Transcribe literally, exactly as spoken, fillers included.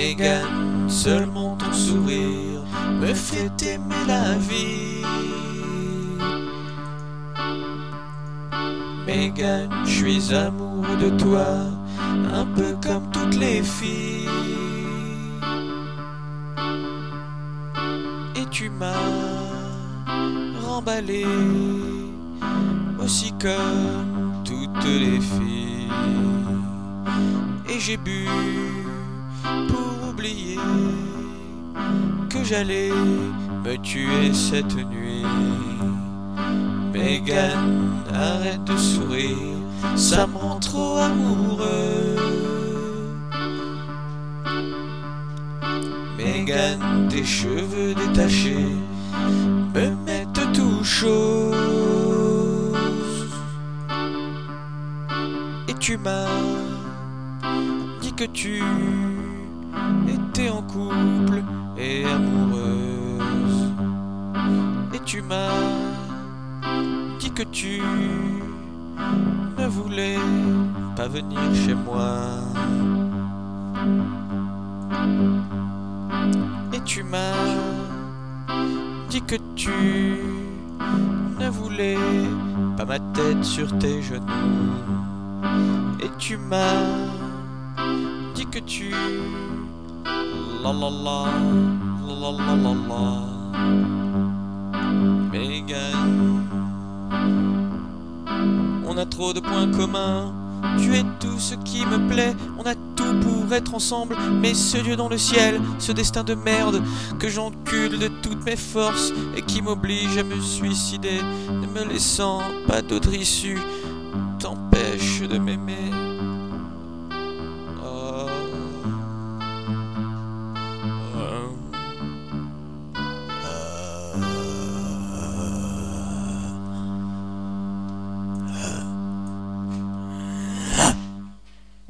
Megan, seulement ton sourire me fait aimer la vie. Megan, je suis amoureux de toi, un peu comme toutes les filles. Et tu m'as remballé, aussi comme toutes les filles. Et j'ai bu pour oublier que j'allais me tuer cette nuit. Megan, arrête de sourire, ça me rend trop amoureux. Megan, tes cheveux détachés me mettent tout chaud. Et tu m'as dit que tu étais en couple et amoureuse. Et tu m'as dit que tu ne voulais pas venir chez moi. Et tu m'as dit que tu ne voulais pas ma tête sur tes genoux. Et tu m'as dit que tu la la la la la la la. Megan, on a trop de points communs. Tu es tout ce qui me plaît. On a tout pour être ensemble. Mais ce Dieu dans le ciel, ce destin de merde que j'encule de toutes mes forces et qui m'oblige à me suicider, ne me laissant pas d'autre issue, t'empêche de m'aimer.